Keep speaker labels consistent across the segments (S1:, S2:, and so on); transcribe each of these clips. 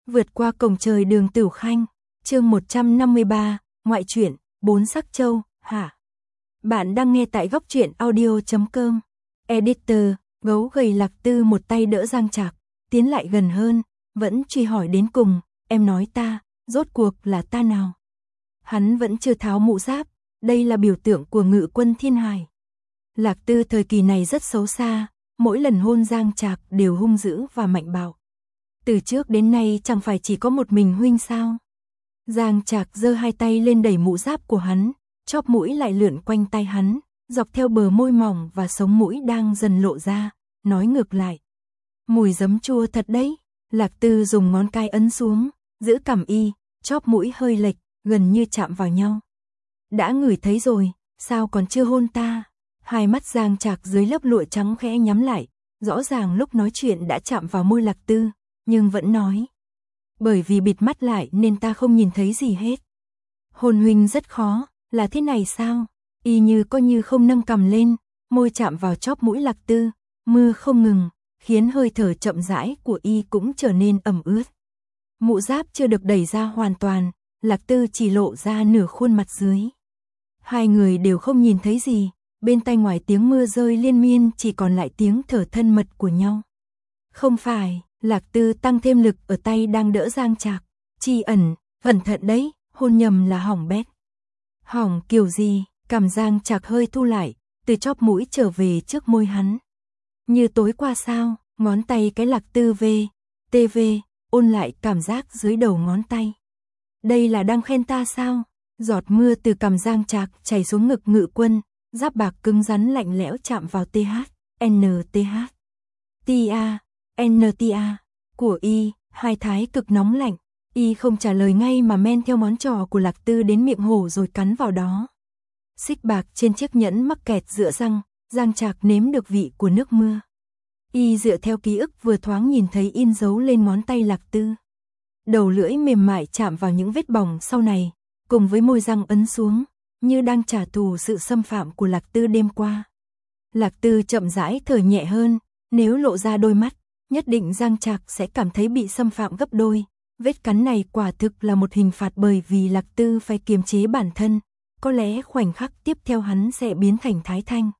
S1: Vượt qua cổng trời Đường Tửu Khanh, chương 153, ngoại truyện, 4 sắc châu, hả? Bạn đang nghe tại góc truyện audio.com. Editor, gấu gầy Lạc Tư một tay đỡ Giang Trạc, tiến lại gần hơn, vẫn truy hỏi đến cùng, em nói ta, rốt cuộc là ta nào? Hắn vẫn chưa tháo mũ giáp, đây là biểu tượng của Ngự Quân Thiên Hải. Lạc Tư thời kỳ này rất xấu xa, mỗi lần hôn Giang Trạc đều hung dữ và mạnh bạo. Từ trước đến nay chẳng phải chỉ có một mình huynh sao? Giang Trạc giơ hai tay lên đẩy mũ giáp của hắn, chóp mũi lại lượn quanh tay hắn, dọc theo bờ môi mỏng và sống mũi đang dần lộ ra, nói ngược lại. Mùi giấm chua thật đấy. Lạc Tư dùng ngón cái ấn xuống, giữ cằm y, chóp mũi hơi lệch, gần như chạm vào nhau. Đã ngửi thấy rồi, sao còn chưa hôn ta? Hai mắt Giang Trạc dưới lớp lụa trắng khẽ nhắm lại, rõ ràng lúc nói chuyện đã chạm vào môi Lạc Tư, nhưng vẫn nói. Bởi vì bịt mắt lại nên ta không nhìn thấy gì hết. Hôn huynh rất khó, là thế này sao? Y như coi như không nâng cằm lên, môi chạm vào chóp mũi Lạc Tư, mưa không ngừng, khiến hơi thở chậm rãi của y cũng trở nên ẩm ướt. Mũ giáp chưa được đẩy ra hoàn toàn, Lạc Tư chỉ lộ ra nửa khuôn mặt dưới. Hai người đều không nhìn thấy gì, bên tai ngoài tiếng mưa rơi liên miên chỉ còn lại tiếng thở thân mật của nhau. Không phải, Lạc Tư tăng thêm lực ở tay đang đỡ Giang Trạc, Tri Ẩn, cẩn thận đấy, hôn nhầm là hỏng bét. Hỏng kiểu gì? Cằm Giang Trạc hơi thu lại, từ chóp mũi trở về trước môi hắn. Như tối qua sao, ngón tay cái Lạc Tư TV, ôn lại cảm giác dưới đầu ngón tay. Đây là đang khen ta sao? Giọt mưa từ cằm Giang Trạc chảy xuống ngực Ngự Quân, giáp bạc cứng rắn lạnh lẽo chạm vào NTA của y, hai thái cực nóng lạnh. Y không trả lời ngay mà men theo món trò của Lạc Tư đến miệng hổ rồi cắn vào đó. Xích bạc trên chiếc nhẫn mắc kẹt giữa răng, Giang Trạc nếm được vị của nước mưa. Y dựa theo ký ức vừa thoáng nhìn thấy in dấu lên ngón tay Lạc Tư. Đầu lưỡi mềm mại chạm vào những vết bỏng sau này, cùng với môi răng ấn xuống, như đang trả thù sự xâm phạm của Lạc Tư đêm qua. Lạc Tư chậm rãi thở nhẹ hơn, nếu lộ ra đôi mắt, nhất định Giang Trạc sẽ cảm thấy bị xâm phạm gấp đôi. Vết cắn này quả thực là một hình phạt bởi vì Lạc Tư phải kiềm chế bản thân, có lẽ khoảnh khắc tiếp theo hắn sẽ biến thành Thái Thanh.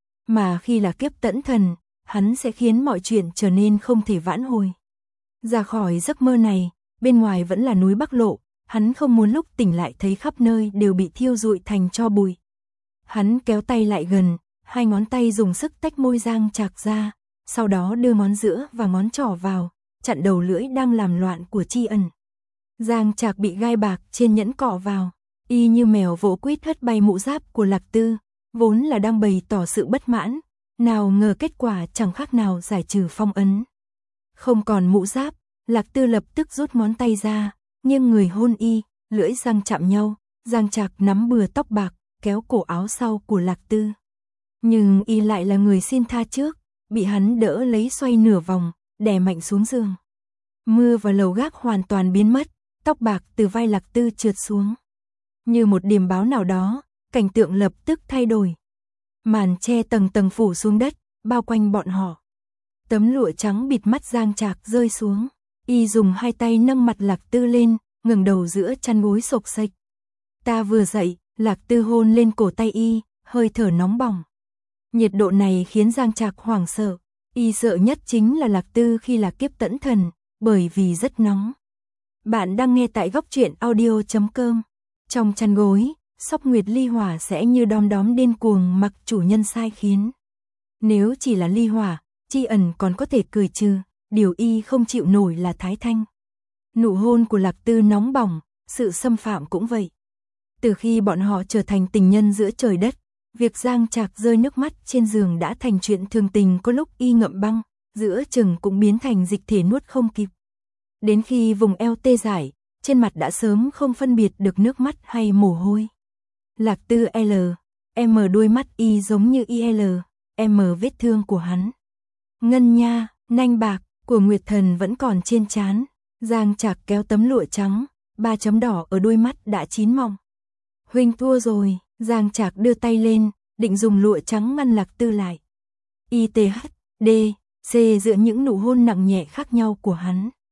S1: Mà khi là kiếp tẫn thần, hắn sẽ khiến mọi chuyện trở nên không thể vãn hồi. Ra khỏi giấc mơ này, bên ngoài vẫn là núi Bắc Lộ, hắn không muốn lúc tỉnh lại thấy khắp nơi đều bị thiêu rụi thành tro bụi. Hắn kéo tay lại gần, hai ngón tay dùng sức tách môi Giang Trạc ra, sau đó đưa ngón giữa và ngón trỏ vào, chặn đầu lưỡi đang làm loạn của Tri Ẩn. Giang Trạc bị gai bạc trên nhẫn cọ vào, y như mèo vỗ quýt hất bay mũ giáp của Lạc Tư, vốn là đang bày tỏ sự bất mãn, nào ngờ kết quả chẳng khác nào giải trừ phong ấn. Không còn mũ giáp, Lạc Tư lập tức rút ngón tay ra, nghiêng người hôn y, lưỡi răng chạm nhau, Giang Trạc nắm bừa tóc bạc, kéo cổ áo sau của Lạc Tư. Nhưng y lại là người xin tha trước, bị hắn đỡ lấy xoay nửa vòng, đè mạnh xuống giường. Mưa và lầu gác hoàn toàn biến mất, tóc bạc từ vai Lạc Tư trượt xuống. Như một điềm báo nào đó, cảnh tượng lập tức thay đổi. Màn che tầng tầng phủ xuống đất, bao quanh bọn họ. Tấm lụa trắng bịt mắt Giang Trạc rơi xuống. Y dùng hai tay nâng mặt Lạc Tư lên, ngẩng đầu giữa chăn gối xộc xệch. Ta vừa dậy, Lạc Tư hôn lên cổ tay y, hơi thở nóng bỏng. Nhiệt độ này khiến Giang Trạc hoảng sợ. Y sợ nhất chính là Lạc Tư khi là kiếp tẫn thần, bởi vì rất nóng. Bạn đang nghe tại góc truyện audio.com. Trong chăn gối, Sóc Nguyệt ly hỏa sẽ như đom đóm điên cuồng mặc chủ nhân sai khiến. Nếu chỉ là ly hỏa, Tri Ẩn còn có thể cười trừ, điều y không chịu nổi là Thái Thanh. Nụ hôn của Lạc Tư nóng bỏng, sự xâm phạm cũng vậy. Từ khi bọn họ trở thành tình nhân giữa trời đất, việc Giang Trạc rơi nước mắt trên giường đã thành chuyện thường tình, có lúc y ngậm băng, giữa chừng cũng biến thành dịch thể nuốt không kịp. Đến khi vùng eo tê dại, trên mặt đã sớm không phân biệt được nước mắt hay mồ hôi. Lạc Tư M đôi mắt y giống như IL, M vết thương của hắn. Ngân nha, nanh bạc của Nguyệt Thần vẫn còn trên trán. Giang Trạc kéo tấm lụa trắng, 3 chấm đỏ ở đôi mắt đã chín mọng. Huynh thua rồi. Giang Trạc đưa tay lên, định dùng lụa trắng ngăn Lạc Tư lại. ITHD, C giữa những nụ hôn nặng nhẹ khác nhau của hắn.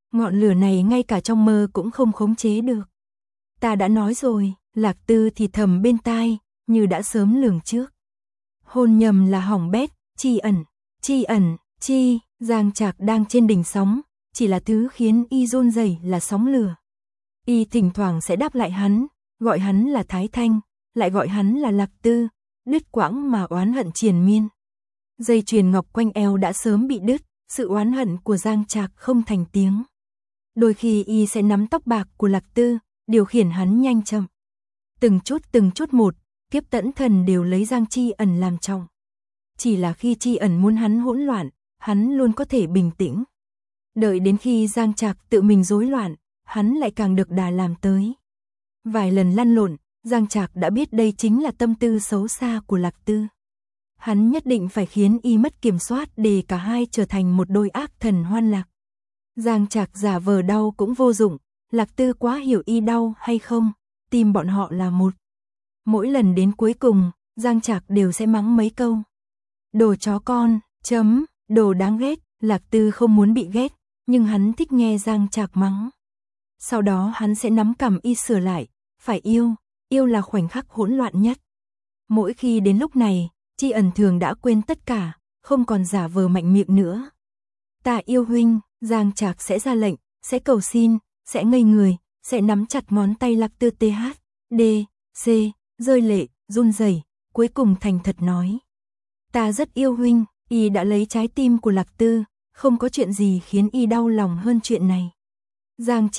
S1: ngọn lửa này ngay cả trong mơ cũng không khống chế được. Ta đã nói rồi, Lạc Tư thì thầm bên tai, như đã sớm lường trước. Hôn nhầm là hỏng bét, chi ẩn, Giang Trạc đang trên đỉnh sóng, chỉ là thứ khiến y run rẩy là sóng lửa. Y thỉnh thoảng sẽ đáp lại hắn, gọi hắn là Thái Thanh, lại gọi hắn là Lạc Tư, đứt quãng mà oán hận triền miên. Dây chuyền ngọc quanh eo đã sớm bị đứt, sự oán hận của Giang Trạc không thành tiếng. Đôi khi y sẽ nắm tóc bạc của Lạc Tư, điều khiển hắn nhanh chậm. Từng chút một, Kiếp Tẫn Thần đều lấy Giang Chi Ẩn làm trọng. Chỉ là khi Chi Ẩn muốn hắn hỗn loạn, hắn luôn có thể bình tĩnh. Đợi đến khi Giang Trạc tự mình rối loạn, hắn lại càng được đà làm tới. Vài lần lăn lộn, Giang Trạc đã biết đây chính là tâm tư xấu xa của Lạc Tư. Hắn nhất định phải khiến y mất kiểm soát để cả hai trở thành một đôi ác thần hoan lạc. Giang Trạc giả vờ đau cũng vô dụng, Lạc Tư quá hiểu y đau hay không, tim bọn họ là một. Mỗi lần đến cuối cùng, Giang Trạc đều sẽ mắng mấy câu. Đồ chó con, đồ đáng ghét, Lạc Tư không muốn bị ghét, nhưng hắn thích nghe Giang Trạc mắng. Sau đó hắn sẽ nắm cằm y sửa lại, phải yêu là khoảnh khắc hỗn loạn nhất. Mỗi khi đến lúc này, Chi Ẩn thường đã quên tất cả, không còn giả vờ mạnh miệng nữa. Ta yêu huynh, Giang Trạc sẽ ra lệnh, sẽ cầu xin, sẽ ngây người, sẽ nắm chặt ngón tay Lạc Tư THDC, rơi lệ, run rẩy, cuối cùng thành thật nói. Ta rất yêu huynh, y đã lấy trái tim của Lạc Tư, không có chuyện gì khiến y đau lòng hơn chuyện này. Giang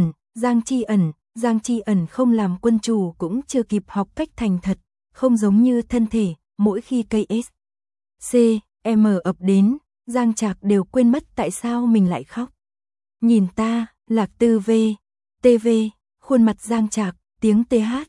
S1: Chi Ẩn không làm quân chủ cũng chưa kịp học cách thành thật, không giống như thân thể, mỗi khi cây SCM ập đến, Giang Trạc đều quên mất tại sao mình lại khóc. Nhìn ta, Lạc Tư TV, khuôn mặt Giang Trạc, tiếng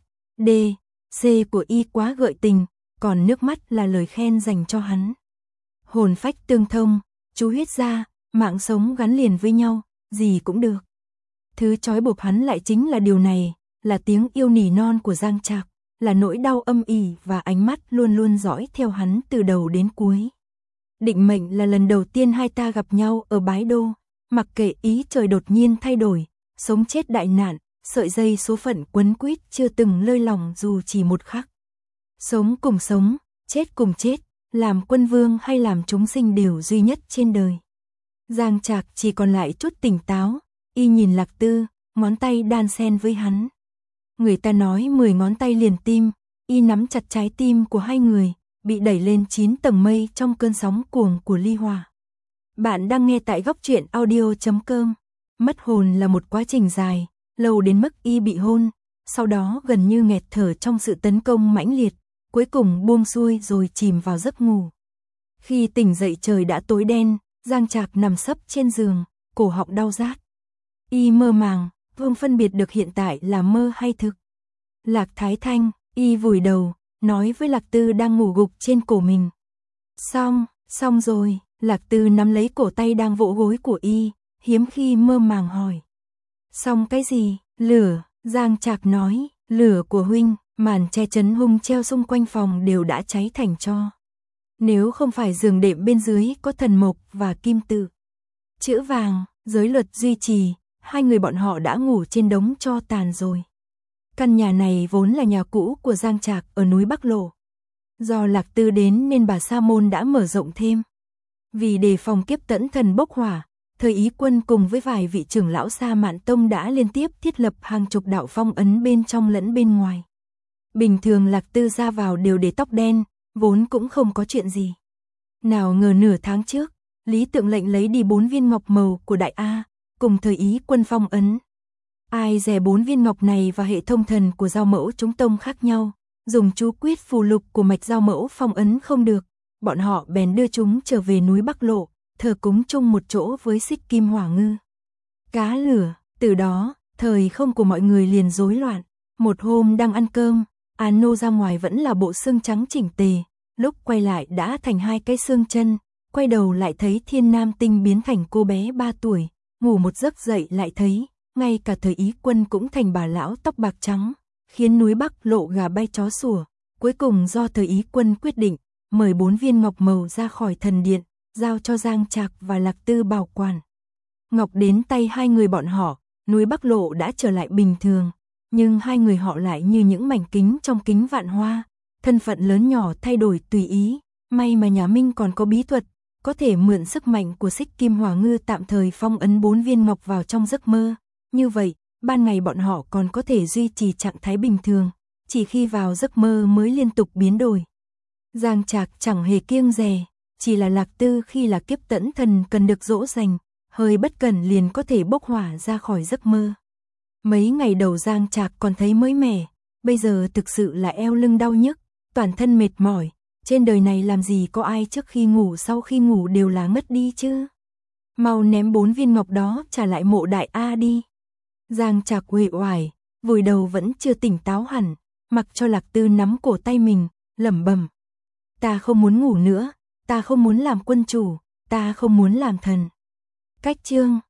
S1: THDC của y quá gợi tình, còn nước mắt là lời khen dành cho hắn. Hồn phách tương thông, chú huyết ra, mạng sống gắn liền với nhau, gì cũng được. Thứ trói buộc hắn lại chính là điều này, là tiếng yêu nỉ non của Giang Trạc, là nỗi đau âm ỉ và ánh mắt luôn luôn dõi theo hắn từ đầu đến cuối. Định mệnh là lần đầu tiên hai ta gặp nhau ở Bái Đô, mặc kệ ý trời đột nhiên thay đổi, sống chết đại nạn, sợi dây số phận quấn quýt chưa từng lơi lỏng dù chỉ một khắc. Sống cùng sống, chết cùng chết, làm quân vương hay làm chúng sinh đều duy nhất trên đời. Giang Trạc chỉ còn lại chút tỉnh táo, y nhìn Lạc Tư, ngón tay đan xen với hắn. Người ta nói 10 ngón tay liền tim, y nắm chặt trái tim của hai người, bị đẩy lên 9 tầng mây trong cơn sóng cuồng của ly hòa. Bạn đang nghe tại Góc Truyện Audio.com. Mất hồn là một quá trình dài, lâu đến mức y bị hôn, sau đó gần như nghẹt thở trong sự tấn công mãnh liệt, cuối cùng buông xuôi rồi chìm vào giấc ngủ. Khi tỉnh dậy trời đã tối đen, Giang Trạc nằm sấp trên giường, cổ họng đau rát. Y mơ màng, không phân biệt được hiện tại là mơ hay thực. Lạc Thái Thanh, y vùi đầu, nói với Lạc Tư đang ngủ gục trên cổ mình. Xong rồi, Lạc Tư nắm lấy cổ tay đang vỗ gối của y, hiếm khi mơ màng hỏi. Xong cái gì? Lửa, Giang Trạc nói, lửa của huynh, màn che chắn hung treo xung quanh phòng đều đã cháy thành tro. Nếu không phải giường đệm bên dưới có thần mộc và kim tự chữ vàng, giới luật duy trì, hai người bọn họ đã ngủ trên đống tro tàn rồi. Căn nhà này vốn là nhà cũ của Giang Trạc ở núi Bắc Lộ. Do Lạc Tư đến nên bà Sa Môn đã mở rộng thêm. Vì đề phòng Kiếp Tẫn Thần bốc hỏa, Thời Ý Quân cùng với vài vị trưởng lão Sa Mạn Tông đã liên tiếp thiết lập hàng chục đạo phong ấn bên trong lẫn bên ngoài. Bình thường Lạc Tư ra vào đều để tóc đen, vốn cũng không có chuyện gì. Nào ngờ nửa tháng trước, Lý Tượng lệnh lấy đi 4 viên ngọc màu của Đại A, cùng Thời Ý Quân phong ấn. Ai dè 4 viên ngọc này và hệ thông thần của Giao Mẫu chúng tông khác nhau, dùng chú quyết phù lục của mạch Giao Mẫu phong ấn không được, bọn họ bèn đưa chúng trở về núi Bắc Lộ, thờ cúng chung một chỗ với Xích Kim Hỏa Ngư. Cá lửa, từ đó, thời không của mọi người liền rối loạn. Một hôm đang ăn cơm, Ano ra ngoài vẫn là bộ xương trắng chỉnh tề, lúc quay lại đã thành 2 cái xương chân, quay đầu lại thấy Thiên Nam Tinh biến thành cô bé 3 tuổi, ngủ một giấc dậy lại thấy, ngay cả Thời Ý Quân cũng thành bà lão tóc bạc trắng, khiến núi Bắc Lộ gà bay chó sủa. Cuối cùng do Thời Ý Quân quyết định, mời 4 viên ngọc màu ra khỏi thần điện, giao cho Giang Trạc và Lạc Tư bảo quản. Ngọc đến tay hai người bọn họ, núi Bắc Lộ đã trở lại bình thường, nhưng hai người họ lại như những mảnh kính trong kính vạn hoa, thân phận lớn nhỏ thay đổi tùy ý, may mà nhà Minh còn có bí thuật, có thể mượn sức mạnh của Xích Kim Hỏa Ngư tạm thời phong ấn 4 viên ngọc vào trong giấc mơ, như vậy, ban ngày bọn họ còn có thể duy trì trạng thái bình thường, chỉ khi vào giấc mơ mới liên tục biến đổi. Giang Trạc chẳng hề kiêng dè, chỉ là Lạc Tư khi là kiếp tẫn thần cần được dỗ dành, hơi bất cẩn liền có thể bốc hỏa ra khỏi giấc mơ. Mấy ngày đầu Giang Trạc còn thấy mới mẻ, bây giờ thực sự là eo lưng đau nhức, toàn thân mệt mỏi, trên đời này làm gì có ai trước khi ngủ sau khi ngủ đều là ngất đi chứ. Mau ném 4 viên ngọc đó trả lại Mộ Đại A đi. Giang Trạc uể oải, vùi đầu vẫn chưa tỉnh táo hẳn, mặc cho Lạc Tư nắm cổ tay mình, lẩm bẩm. Ta không muốn ngủ nữa, ta không muốn làm quân chủ, ta không muốn làm thần. Cách chương